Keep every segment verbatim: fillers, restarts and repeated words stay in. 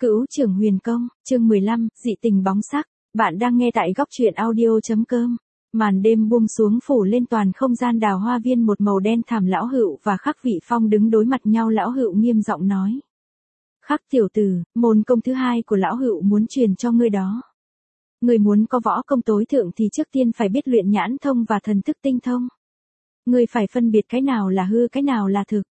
Cửu Trưởng Huyền Công, chương mười lăm, dị tình bóng sắc. Bạn đang nghe tại góc truyện audio.com. Màn đêm buông xuống phủ lên toàn không gian đào hoa viên một màu đen thẳm. Lão Hựu và Khắc Vị Phong đứng đối mặt nhau. Lão Hựu nghiêm giọng nói: Khắc tiểu tử, môn công thứ hai của Lão Hựu muốn truyền cho ngươi đó. Ngươi muốn có võ công tối thượng thì trước tiên phải biết luyện nhãn thông và thần thức tinh thông. Ngươi phải phân biệt cái nào là hư, cái nào là thực.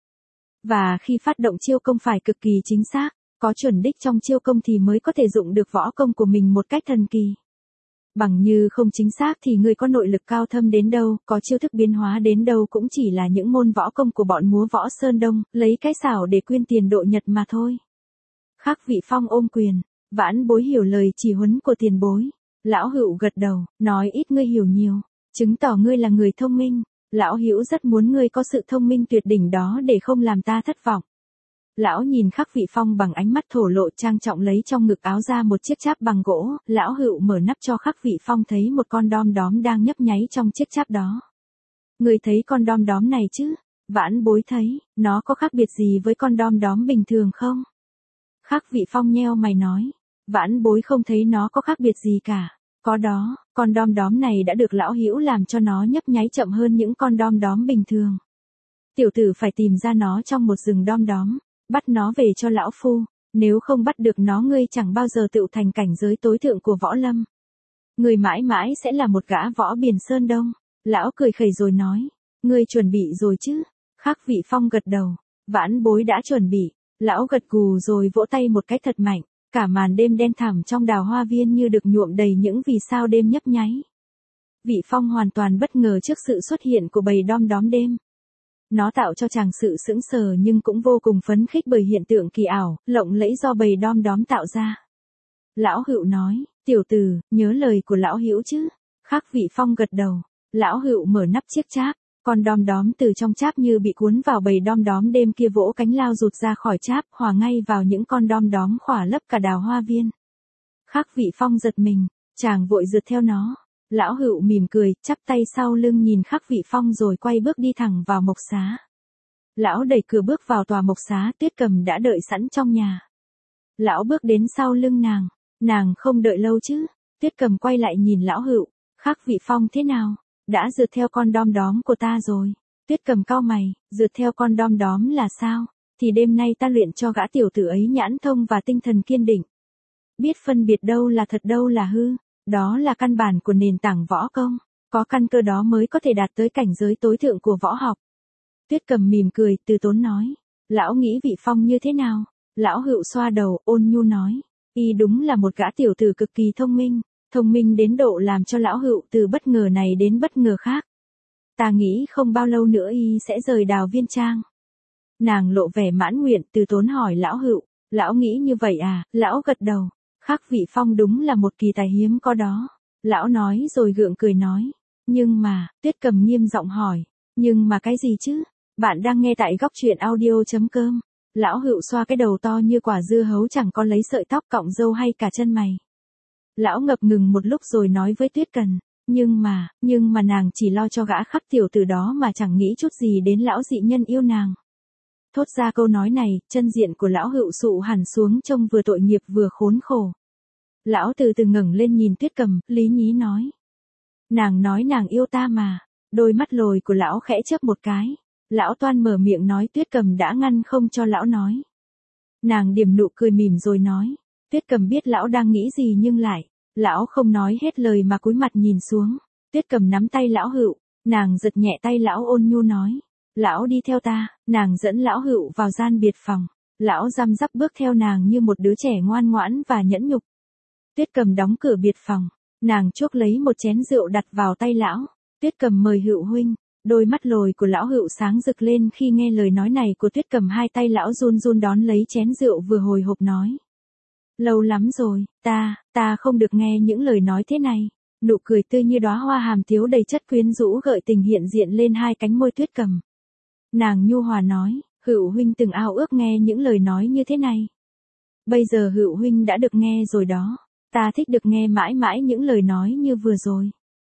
Và khi phát động chiêu công phải cực kỳ chính xác, có chuẩn đích trong chiêu công thì mới có thể dụng được võ công của mình một cách thần kỳ. Bằng như không chính xác thì ngươi có nội lực cao thâm đến đâu, có chiêu thức biến hóa đến đâu cũng chỉ là những môn võ công của bọn múa võ Sơn Đông, lấy cái xảo để quyên tiền độ nhật mà thôi. Khắc Vị Phong ôm quyền, vãn bối hiểu lời chỉ huấn của tiền bối. Lão Hựu gật đầu, nói ít ngươi hiểu nhiều, chứng tỏ ngươi là người thông minh. Lão Hữu rất muốn ngươi có sự thông minh tuyệt đỉnh đó để không làm ta thất vọng. Lão nhìn Khắc Vị Phong bằng ánh mắt thổ lộ trang trọng, lấy trong ngực áo ra một chiếc cháp bằng gỗ. Lão Hựu mở nắp cho Khắc Vị Phong thấy một con đom đóm đang nhấp nháy trong chiếc cháp đó. Ngươi thấy con đom đóm này chứ? Vãn bối thấy, nó có khác biệt gì với con đom đóm bình thường không? Khắc Vị Phong nheo mày nói, vãn bối không thấy nó có khác biệt gì cả. Có đó, con đom đóm này đã được Lão Hữu làm cho nó nhấp nháy chậm hơn những con đom đóm bình thường. Tiểu tử phải tìm ra nó trong một rừng đom đóm, bắt nó về cho lão phu, nếu không bắt được nó ngươi chẳng bao giờ tựu thành cảnh giới tối thượng của võ lâm. Ngươi mãi mãi sẽ là một gã võ biền Sơn Đông. Lão cười khẩy rồi nói, ngươi chuẩn bị rồi chứ? Khắc Vị Phong gật đầu, vãn bối đã chuẩn bị. Lão gật gù rồi vỗ tay một cái thật mạnh. Cả màn đêm đen thẳm trong đào hoa viên như được nhuộm đầy những vì sao đêm nhấp nháy. Vị Phong hoàn toàn bất ngờ trước sự xuất hiện của bầy đom đóm đêm. Nó tạo cho chàng sự sững sờ nhưng cũng vô cùng phấn khích bởi hiện tượng kỳ ảo, lộng lẫy do bầy đom đóm tạo ra. Lão Hựu nói, tiểu tử, nhớ lời của Lão Hữu chứ? Khắc Vị Phong gật đầu. Lão Hựu mở nắp chiếc cháp, con đom đóm từ trong cháp như bị cuốn vào bầy đom đóm đêm kia vỗ cánh lao rụt ra khỏi cháp, hòa ngay vào những con đom đóm khỏa lấp cả đào hoa viên. Khắc Vị Phong giật mình, chàng vội rượt theo nó. Lão Hựu mỉm cười, chắp tay sau lưng nhìn Khắc Vị Phong rồi quay bước đi thẳng vào mộc xá. Lão đẩy cửa bước vào tòa mộc xá. Tuyết Cầm đã đợi sẵn trong nhà. Lão bước đến sau lưng nàng, nàng không đợi lâu chứ? Tuyết Cầm quay lại nhìn Lão Hựu, Khắc Vị Phong thế nào? Đã rượt theo con đom đóm của ta rồi. Tuyết Cầm cau mày, rượt theo con đom đóm là sao? Thì đêm nay ta luyện cho gã tiểu tử ấy nhãn thông và tinh thần kiên định. Biết phân biệt đâu là thật đâu là hư, đó là căn bản của nền tảng võ công, có căn cơ đó mới có thể đạt tới cảnh giới tối thượng của võ học. Tuyết Cầm mỉm cười, từ tốn nói, lão nghĩ Vị Phong như thế nào? Lão Hựu xoa đầu, ôn nhu nói, y đúng là một gã tiểu tử cực kỳ thông minh. Thông minh đến độ làm cho Lão Hựu từ bất ngờ này đến bất ngờ khác. Ta nghĩ không bao lâu nữa y sẽ rời đào viên trang. Nàng lộ vẻ mãn nguyện, từ tốn hỏi Lão Hựu, lão nghĩ như vậy à? Lão gật đầu, Khắc Vị Phong đúng là một kỳ tài hiếm có đó. Lão nói rồi gượng cười nói, nhưng mà, Tuyết Cầm nghiêm giọng hỏi, nhưng mà cái gì chứ? Bạn đang nghe tại góc truyện audio.com. Lão Hựu xoa cái đầu to như quả dưa hấu, chẳng có lấy sợi tóc cọng râu hay cả chân mày. Lão ngập ngừng một lúc rồi nói với Tuyết Cầm, nhưng mà, nhưng mà nàng chỉ lo cho gã Khắc tiểu tử đó mà chẳng nghĩ chút gì đến lão dị nhân yêu nàng. Thốt ra câu nói này, chân diện của Lão Hựu sụ hẳn xuống, trông vừa tội nghiệp vừa khốn khổ. Lão từ từ ngẩng lên nhìn Tuyết Cầm, lý nhí nói, nàng nói nàng yêu ta mà. Đôi mắt lồi của lão khẽ chớp một cái. Lão toan mở miệng nói, Tuyết Cầm đã ngăn không cho lão nói. Nàng điểm nụ cười mỉm rồi nói, Tuyết Cầm biết lão đang nghĩ gì nhưng lại, lão không nói hết lời mà cúi mặt nhìn xuống. Tuyết Cầm nắm tay Lão Hựu, nàng giật nhẹ tay lão, ôn nhu nói, lão đi theo ta. Nàng dẫn Lão Hựu vào gian biệt phòng. Lão răm rắp bước theo nàng như một đứa trẻ ngoan ngoãn và nhẫn nhục. Tuyết Cầm đóng cửa biệt phòng, nàng chuốc lấy một chén rượu đặt vào tay lão. Tuyết Cầm mời Hựu huynh. Đôi mắt lồi của Lão Hựu sáng rực lên khi nghe lời nói này của Tuyết Cầm. Hai tay lão run run đón lấy chén rượu vừa hồi hộp nói, lâu lắm rồi, ta, ta không được nghe những lời nói thế này. Nụ cười tươi như đóa hoa hàm tiếu đầy chất quyến rũ gợi tình hiện diện lên hai cánh môi Tuyết Cầm. Nàng nhu hòa nói, Hựu huynh từng ao ước nghe những lời nói như thế này. Bây giờ Hựu huynh đã được nghe rồi đó. Ta thích được nghe mãi mãi những lời nói như vừa rồi.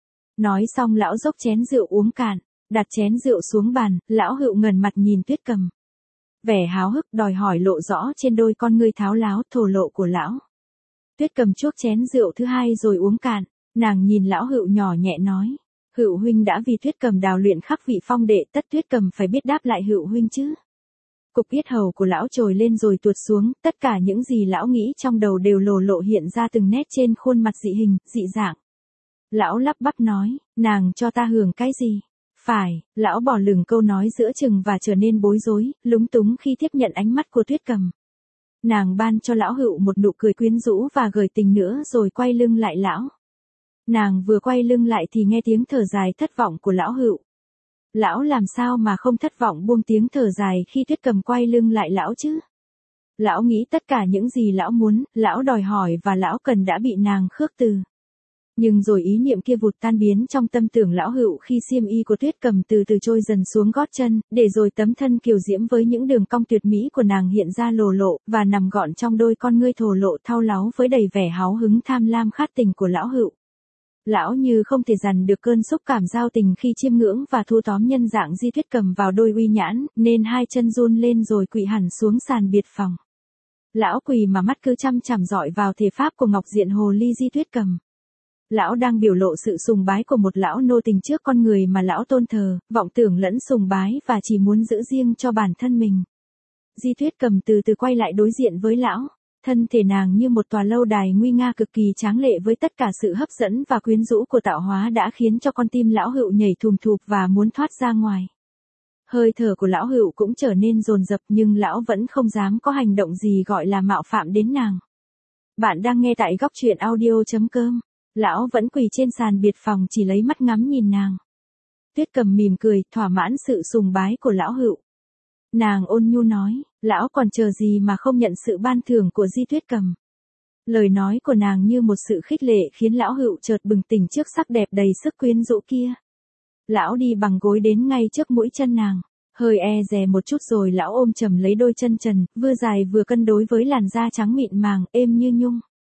Nói xong lão dốc chén rượu uống cạn, đặt chén rượu xuống bàn. Lão Hựu ngẩng mặt nhìn Tuyết Cầm. Vẻ háo hức đòi hỏi lộ rõ trên đôi con ngươi tháo láo thổ lộ của lão. Tuyết Cầm chuốc chén rượu thứ hai rồi uống cạn, nàng nhìn lão Hựu nhỏ nhẹ nói. Hựu huynh đã vì Tuyết Cầm đào luyện khắc vị phong đệ, tất Tuyết Cầm phải biết đáp lại Hựu huynh chứ. Cục yết hầu của lão trồi lên rồi tuột xuống, tất cả những gì lão nghĩ trong đầu đều lồ lộ hiện ra từng nét trên khuôn mặt dị hình, dị dạng. Lão lắp bắp nói, nàng cho ta hưởng cái gì? Phải, lão bỏ lửng câu nói giữa chừng và trở nên bối rối, lúng túng khi tiếp nhận ánh mắt của Tuyết Cầm. Nàng ban cho lão Hựu một nụ cười quyến rũ và gợi tình nữa rồi quay lưng lại lão. Nàng vừa quay lưng lại thì nghe tiếng thở dài thất vọng của lão Hựu. Lão làm sao mà không thất vọng buông tiếng thở dài khi Tuyết Cầm quay lưng lại lão chứ? Lão nghĩ tất cả những gì lão muốn, lão đòi hỏi và lão cần đã bị nàng khước từ. Nhưng rồi ý niệm kia vụt tan biến trong tâm tưởng lão Hựu khi xiêm y của Tuyết Cầm từ từ trôi dần xuống gót chân, để rồi tấm thân kiều diễm với những đường cong tuyệt mỹ của nàng hiện ra lồ lộ, và nằm gọn trong đôi con ngươi thổ lộ thao láo với đầy vẻ háo hứng tham lam khát tình của lão Hựu. Lão như không thể dằn được cơn xúc cảm giao tình khi chiêm ngưỡng và thu tóm nhân dạng Di Tuyết Cầm vào đôi uy nhãn, nên hai chân run lên rồi quỵ hẳn xuống sàn biệt phòng. Lão quỳ mà mắt cứ chăm chằm dọi vào thể pháp của ngọc diện hồ ly Di Tuyết Cầm. Lão đang biểu lộ sự sùng bái của một lão nô tình trước con người mà lão tôn thờ, vọng tưởng lẫn sùng bái và chỉ muốn giữ riêng cho bản thân mình. Di Tuyết Cầm từ từ quay lại đối diện với lão. Thân thể nàng như một tòa lâu đài nguy nga cực kỳ tráng lệ với tất cả sự hấp dẫn và quyến rũ của tạo hóa đã khiến cho con tim lão Hựu nhảy thùm thụp và muốn thoát ra ngoài. Hơi thở của lão Hựu cũng trở nên dồn dập nhưng lão vẫn không dám có hành động gì gọi là mạo phạm đến nàng. Bạn đang nghe tại góc truyện audio chấm com. Lão vẫn quỳ trên sàn biệt phòng chỉ lấy mắt ngắm nhìn nàng. Tuyết Cầm mỉm cười, thỏa mãn sự sùng bái của lão Hựu. Nàng ôn nhu nói, lão còn chờ gì mà không nhận sự ban thưởng của Di Tuyết Cầm. Lời nói của nàng như một sự khích lệ khiến lão Hựu chợt bừng tỉnh trước sắc đẹp đầy sức quyến rũ kia. Lão đi bằng gối đến ngay trước mũi chân nàng, hơi e dè một chút rồi lão ôm chầm lấy đôi chân trần, vừa dài vừa cân đối với làn da trắng mịn màng, êm như nhung.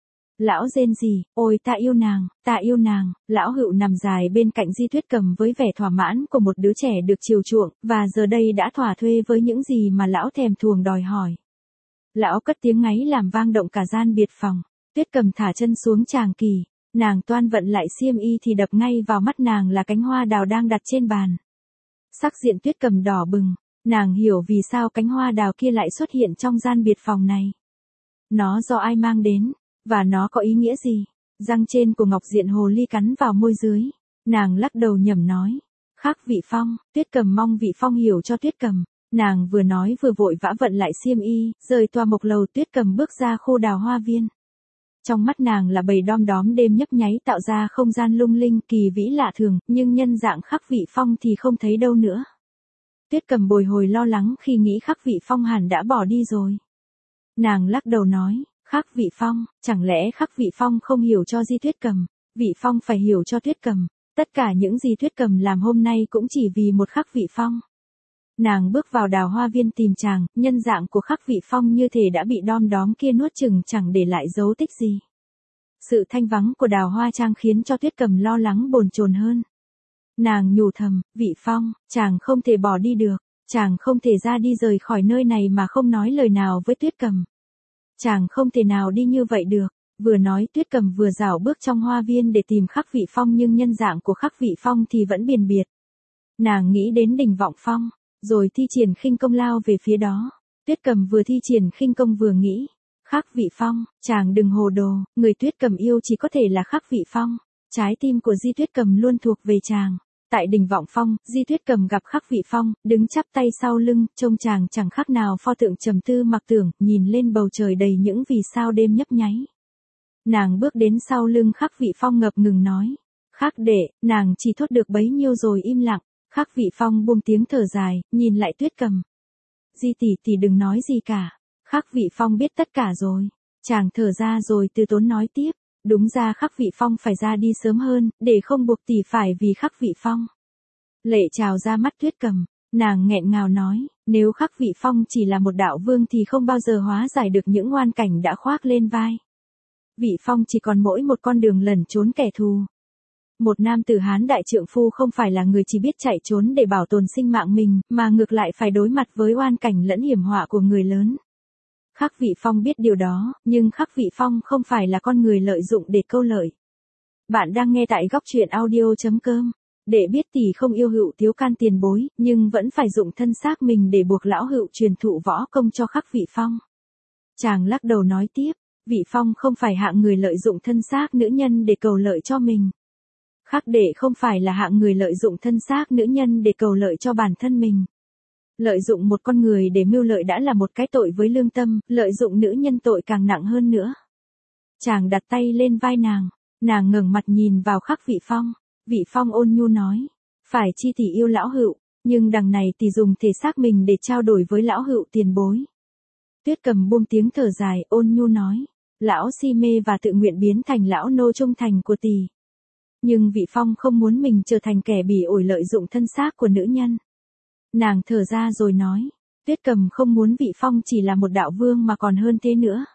Lão rên rỉ, ôi ta yêu nàng, ta yêu nàng. Lão Hựu nằm dài bên cạnh Di Tuyết Cầm với vẻ thỏa mãn của một đứa trẻ được chiều chuộng, và giờ đây đã thỏa thuê với những gì mà lão thèm thuồng đòi hỏi. Lão cất tiếng ngáy làm vang động cả gian biệt phòng. Tuyết Cầm thả chân xuống tràng kỳ, nàng toan vận lại xiêm y thì đập ngay vào mắt nàng là cánh hoa đào đang đặt trên bàn. Sắc diện Tuyết Cầm đỏ bừng, nàng hiểu vì sao cánh hoa đào kia lại xuất hiện trong gian biệt phòng này. Nó do ai mang đến? Và nó có ý nghĩa gì? Răng trên của ngọc diện hồ ly cắn vào môi dưới. Nàng lắc đầu nhẩm nói. Khắc vị phong, Tuyết Cầm mong vị phong hiểu cho Tuyết Cầm. Nàng vừa nói vừa vội vã vận lại xiêm y, rời tòa mộc lầu. Tuyết Cầm bước ra khu đào hoa viên. Trong mắt nàng là bầy đom đóm đêm nhấp nháy tạo ra không gian lung linh kỳ vĩ lạ thường, nhưng nhân dạng Khắc vị phong thì không thấy đâu nữa. Tuyết Cầm bồi hồi lo lắng khi nghĩ Khắc vị phong hẳn đã bỏ đi rồi. Nàng lắc đầu nói. Khắc vị phong, chẳng lẽ Khắc vị phong không hiểu cho Di Tuyết Cầm? Vị phong phải hiểu cho Tuyết Cầm. Tất cả những gì Tuyết Cầm làm hôm nay cũng chỉ vì một Khắc vị phong. Nàng bước vào đào hoa viên tìm chàng, nhân dạng của Khắc vị phong như thể đã bị đom đóm kia nuốt chừng chẳng để lại dấu tích gì. Sự thanh vắng của đào hoa trang khiến cho Tuyết Cầm lo lắng bồn chồn hơn. Nàng nhủ thầm, vị phong, chàng không thể bỏ đi được, chàng không thể ra đi rời khỏi nơi này mà không nói lời nào với Tuyết Cầm. Chàng không thể nào đi như vậy được. Vừa nói Tuyết Cầm vừa rảo bước trong hoa viên để tìm Khắc vị phong nhưng nhân dạng của Khắc vị phong thì vẫn biền biệt. Nàng nghĩ đến đỉnh vọng phong, rồi thi triển khinh công lao về phía đó. Tuyết Cầm vừa thi triển khinh công vừa nghĩ. Khắc vị phong, chàng đừng hồ đồ, người Tuyết Cầm yêu chỉ có thể là Khắc vị phong. Trái tim của Di Tuyết Cầm luôn thuộc về chàng. Tại đỉnh vọng phong, Di Tuyết Cầm gặp Khắc vị phong, đứng chắp tay sau lưng, trông chàng chẳng khác nào pho tượng trầm tư mặc tưởng, nhìn lên bầu trời đầy những vì sao đêm nhấp nháy. Nàng bước đến sau lưng Khắc vị phong ngập ngừng nói. Khắc đệ, nàng chỉ thốt được bấy nhiêu rồi im lặng. Khắc vị phong buông tiếng thở dài, nhìn lại Tuyết Cầm. Di tỷ tỷ đừng nói gì cả. Khắc vị phong biết tất cả rồi. Chàng thở ra rồi từ tốn nói tiếp. Đúng ra Khắc vị phong phải ra đi sớm hơn, để không buộc tỷ phải vì Khắc vị phong. Lệ trào ra mắt Tuyết Cầm, nàng nghẹn ngào nói, nếu Khắc vị phong chỉ là một đạo vương thì không bao giờ hóa giải được những oan cảnh đã khoác lên vai. Vị phong chỉ còn mỗi một con đường lẩn trốn kẻ thù. Một nam tử Hán đại trượng phu không phải là người chỉ biết chạy trốn để bảo tồn sinh mạng mình, mà ngược lại phải đối mặt với oan cảnh lẫn hiểm họa của người lớn. Khắc Vị Phong biết điều đó, nhưng Khắc Vị Phong không phải là con người lợi dụng để câu lợi. Bạn đang nghe tại góc truyện audio chấm com. Để biết tỷ không yêu Hựu Tiếu can tiền bối, nhưng vẫn phải dụng thân xác mình để buộc lão Hựu truyền thụ võ công cho Khắc Vị Phong. Chàng lắc đầu nói tiếp, Vị Phong không phải hạng người lợi dụng thân xác nữ nhân để cầu lợi cho mình. Khắc đệ không phải là hạng người lợi dụng thân xác nữ nhân để cầu lợi cho bản thân mình. Lợi dụng một con người để mưu lợi đã là một cái tội với lương tâm, lợi dụng nữ nhân tội càng nặng hơn nữa. Chàng đặt tay lên vai nàng, nàng ngẩng mặt nhìn vào Khắc Vị Phong. Vị Phong ôn nhu nói, phải chi tỷ yêu lão Hựu, nhưng đằng này tỷ dùng thể xác mình để trao đổi với lão Hựu tiền bối. Tuyết Cầm buông tiếng thở dài, ôn nhu nói, lão si mê và tự nguyện biến thành lão nô trung thành của tỷ. Nhưng Vị Phong không muốn mình trở thành kẻ bỉ ổi lợi dụng thân xác của nữ nhân. Nàng thở ra rồi nói, Tuyết Cầm không muốn Vị Phong chỉ là một đạo vương mà còn hơn thế nữa.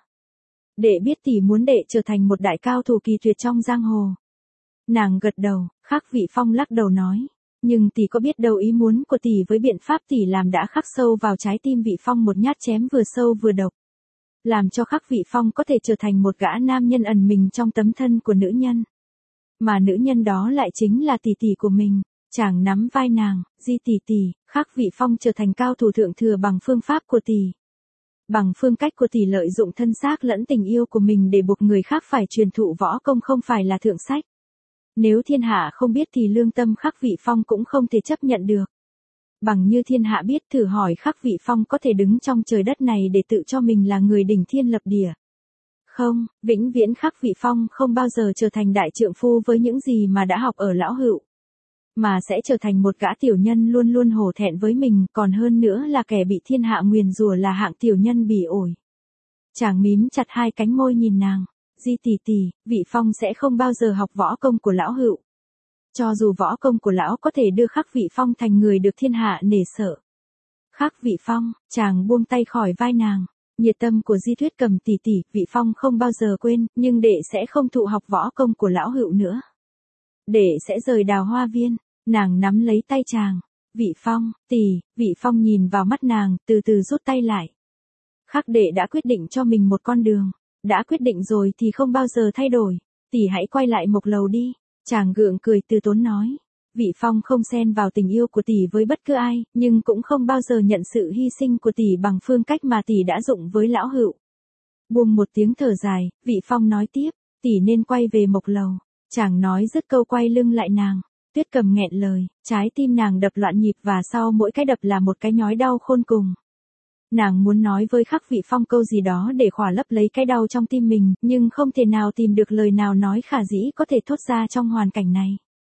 Đệ biết tỷ muốn đệ trở thành một đại cao thủ kỳ tuyệt trong giang hồ. Nàng gật đầu, Khắc Vị Phong lắc đầu nói, nhưng tỷ có biết đâu ý muốn của tỷ với biện pháp tỷ làm đã khắc sâu vào trái tim Vị Phong một nhát chém vừa sâu vừa độc. Làm cho Khắc Vị Phong có thể trở thành một gã nam nhân ẩn mình trong tấm thân của nữ nhân. Mà nữ nhân đó lại chính là tỷ tỷ của mình. Chàng nắm vai nàng, Di tỷ tỷ, Khắc Vị Phong trở thành cao thủ thượng thừa bằng phương pháp của tỷ. Bằng phương cách của tỷ lợi dụng thân xác lẫn tình yêu của mình để buộc người khác phải truyền thụ võ công không phải là thượng sách. Nếu thiên hạ không biết thì lương tâm Khắc Vị Phong cũng không thể chấp nhận được. Bằng như thiên hạ biết, thử hỏi Khắc Vị Phong có thể đứng trong trời đất này để tự cho mình là người đỉnh thiên lập địa. Không, vĩnh viễn Khắc Vị Phong không bao giờ trở thành đại trượng phu với những gì mà đã học ở lão Hựu. Mà sẽ trở thành một gã tiểu nhân luôn luôn hổ thẹn với mình, còn hơn nữa là kẻ bị thiên hạ nguyền rủa là hạng tiểu nhân bỉ ổi. Chàng mím chặt hai cánh môi nhìn nàng, Di tỷ tỷ, Vị Phong sẽ không bao giờ học võ công của lão Hựu. Cho dù võ công của lão có thể đưa Khắc Vị Phong thành người được thiên hạ nể sợ. Khắc Vị Phong, chàng buông tay khỏi vai nàng, nhiệt tâm của Di Tuyết Cầm tỷ tỷ, Vị Phong không bao giờ quên, nhưng đệ sẽ không thụ học võ công của lão Hựu nữa. Đệ sẽ rời Đào Hoa Viên. Nàng nắm lấy tay chàng, Vị Phong, tỷ, Vị Phong nhìn vào mắt nàng, từ từ rút tay lại. Khắc đệ đã quyết định cho mình một con đường, đã quyết định rồi thì không bao giờ thay đổi, tỷ hãy quay lại Mộc Lầu đi. Chàng gượng cười từ tốn nói, Vị Phong không xen vào tình yêu của tỷ với bất cứ ai, nhưng cũng không bao giờ nhận sự hy sinh của tỷ bằng phương cách mà tỷ đã dụng với lão Hựu. Buông một tiếng thở dài, Vị Phong nói tiếp, tỷ nên quay về Mộc Lầu. Chàng nói dứt câu quay lưng lại nàng. Tuyết Cầm nghẹn lời, trái tim nàng đập loạn nhịp và sau mỗi cái đập là một cái nhói đau khôn cùng. Nàng muốn nói với Khắc Vị Phong câu gì đó để khỏa lấp lấy cái đau trong tim mình, nhưng không thể nào tìm được lời nào nói khả dĩ có thể thốt ra trong hoàn cảnh này.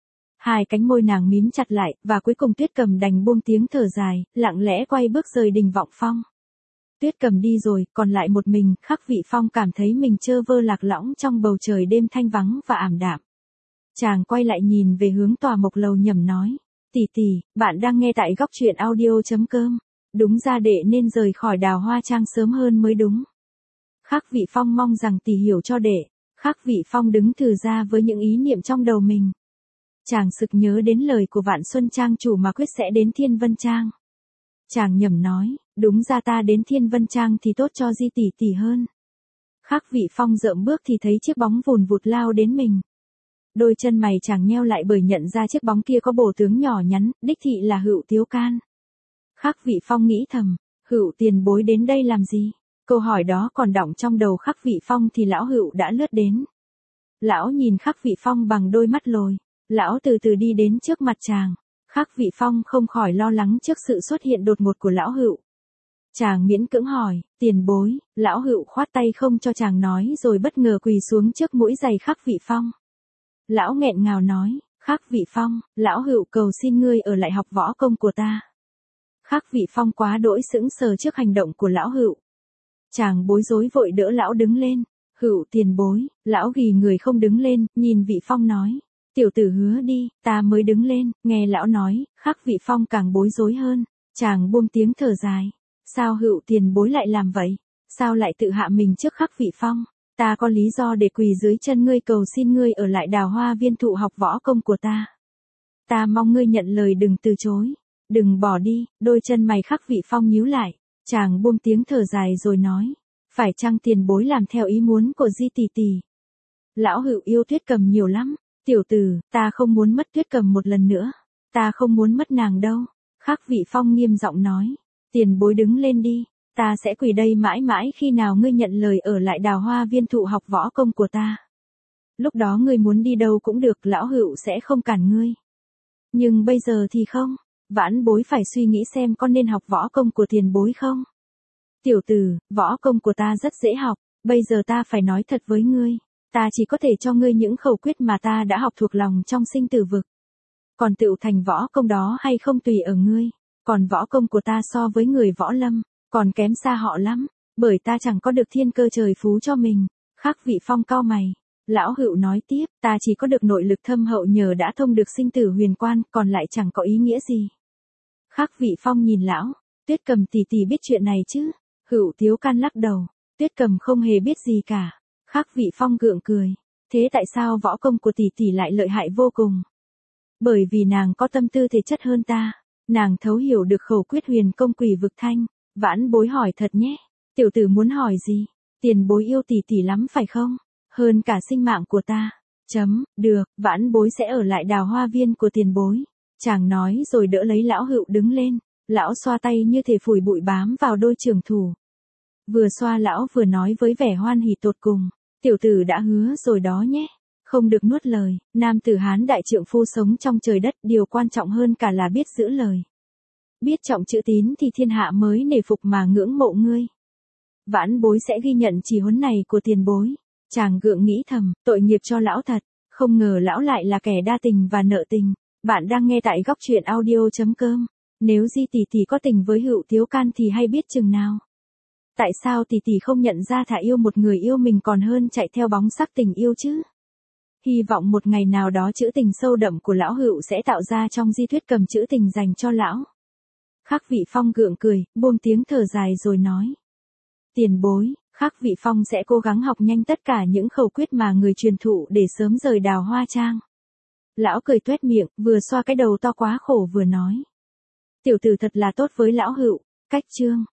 Hai cánh môi nàng mím chặt lại, và cuối cùng Tuyết Cầm đành buông tiếng thở dài, lặng lẽ quay bước rời Đình Vọng Phong. Tuyết Cầm đi rồi, còn lại một mình, Khắc Vị Phong cảm thấy mình trơ vơ lạc lõng trong bầu trời đêm thanh vắng và ảm đạm. Chàng quay lại nhìn về hướng tòa Mộc Lầu nhẩm nói, tỷ tỷ, bạn đang nghe tại góc truyện audio chấm com. Đúng ra đệ nên rời khỏi Đào Hoa Trang sớm hơn mới đúng. Khắc Vị Phong mong rằng tỷ hiểu cho đệ. Khắc Vị Phong đứng thừ ra với những ý niệm trong đầu mình. Chàng sực nhớ đến lời của Vạn Xuân Trang chủ mà quyết sẽ đến Thiên Vân Trang. Chàng nhẩm nói, đúng ra ta đến Thiên Vân Trang thì tốt cho Di tỷ tỷ hơn. Khắc Vị Phong dợm bước thì thấy chiếc bóng vùn vụt lao đến mình. Đôi chân mày chàng nheo lại bởi nhận ra chiếc bóng kia có bổ tướng nhỏ nhắn, đích thị là Hựu Tiếu Can. Khắc Vị Phong nghĩ thầm, Hựu tiền bối đến đây làm gì? Câu hỏi đó còn đọng trong đầu Khắc Vị Phong thì lão Hựu đã lướt đến. Lão nhìn Khắc Vị Phong bằng đôi mắt lồi, lão từ từ đi đến trước mặt chàng. Khắc Vị Phong không khỏi lo lắng trước sự xuất hiện đột ngột của lão Hựu. Chàng miễn cưỡng hỏi, tiền bối, lão Hựu khoát tay không cho chàng nói rồi bất ngờ quỳ xuống trước mũi giày Khắc Vị Phong. Lão nghẹn ngào nói, Khắc Vị Phong, lão Hựu cầu xin ngươi ở lại học võ công của ta. Khắc Vị Phong quá đỗi sững sờ trước hành động của lão Hựu. Chàng bối rối vội đỡ lão đứng lên. Hựu tiền bối, lão ghi người không đứng lên, nhìn Vị Phong nói. Tiểu tử hứa đi, ta mới đứng lên, nghe lão nói, Khắc Vị Phong càng bối rối hơn. Chàng buông tiếng thở dài. Sao Hựu tiền bối lại làm vậy? Sao lại tự hạ mình trước Khắc Vị Phong? Ta có lý do để quỳ dưới chân ngươi cầu xin ngươi ở lại Đào Hoa Viên thụ học võ công của ta. Ta mong ngươi nhận lời đừng từ chối. Đừng bỏ đi. Đôi chân mày Khắc Vị Phong nhíu lại. Chàng buông tiếng thở dài rồi nói. Phải chăng tiền bối làm theo ý muốn của Di tỷ tỷ? Lão Hựu yêu Tuyết Cầm nhiều lắm. Tiểu tử, ta không muốn mất Tuyết Cầm một lần nữa. Ta không muốn mất nàng đâu. Khắc Vị Phong nghiêm giọng nói. Tiền bối đứng lên đi. Ta sẽ quỳ đây mãi mãi khi nào ngươi nhận lời ở lại Đào Hoa Viên thụ học võ công của ta. Lúc đó ngươi muốn đi đâu cũng được, lão Hựu sẽ không cản ngươi. Nhưng bây giờ thì không. Vãn bối phải suy nghĩ xem có nên học võ công của tiền bối không. Tiểu tử, võ công của ta rất dễ học. Bây giờ ta phải nói thật với ngươi. Ta chỉ có thể cho ngươi những khẩu quyết mà ta đã học thuộc lòng trong sinh tử vực. Còn tựu thành võ công đó hay không tùy ở ngươi. Còn võ công của ta so với người võ lâm, còn kém xa họ lắm. Bởi ta chẳng có được thiên cơ trời phú cho mình. Khắc Vị Phong cau mày. Lão Hựu nói tiếp, ta chỉ có được nội lực thâm hậu nhờ đã thông được sinh tử huyền quan, còn lại chẳng có ý nghĩa gì. Khắc Vị Phong nhìn lão. Tuyết Cầm tỷ tỷ biết chuyện này chứ? Hựu Tiếu Can lắc đầu. Tuyết Cầm không hề biết gì cả. Khắc Vị Phong gượng cười. Thế tại sao võ công của tỷ tỷ lại lợi hại vô cùng? Bởi vì nàng có tâm tư thể chất hơn ta. Nàng thấu hiểu được khẩu quyết huyền công quỷ vực thanh. Vãn bối hỏi thật nhé. Tiểu tử muốn hỏi gì? Tiền bối yêu tỷ tỷ lắm phải không? Hơn cả sinh mạng của ta. Chấm, được, vãn bối sẽ ở lại Đào Hoa Viên của tiền bối. Chàng nói rồi đỡ lấy lão Hựu đứng lên. Lão xoa tay như thể phủi bụi bám vào đôi trưởng thủ. Vừa xoa lão vừa nói với vẻ hoan hỉ tột cùng. Tiểu tử đã hứa rồi đó nhé. Không được nuốt lời. Nam tử Hán đại trượng phu sống trong trời đất, điều quan trọng hơn cả là biết giữ lời. Biết trọng chữ tín thì thiên hạ mới nể phục mà ngưỡng mộ ngươi. Vãn bối sẽ ghi nhận chỉ huấn này của tiền bối. Chàng gượng nghĩ thầm, tội nghiệp cho lão thật. Không ngờ lão lại là kẻ đa tình và nợ tình. Bạn đang nghe tại góc truyện audio chấm com. Nếu Di tỷ tỷ có tình với Hựu Tiếu Can thì hay biết chừng nào. Tại sao tỷ tỷ không nhận ra thà yêu một người yêu mình còn hơn chạy theo bóng sắc tình yêu chứ? Hy vọng một ngày nào đó chữ tình sâu đậm của lão Hựu sẽ tạo ra trong Di Tuyết Cầm chữ tình dành cho lão. Khắc Vị Phong gượng cười, buông tiếng thở dài rồi nói. Tiền bối, Khắc Vị Phong sẽ cố gắng học nhanh tất cả những khẩu quyết mà người truyền thụ để sớm rời Đào Hoa Trang. Lão cười tuét miệng, vừa xoa cái đầu to quá khổ vừa nói. Tiểu tử thật là tốt với lão Hựu. Cách chương.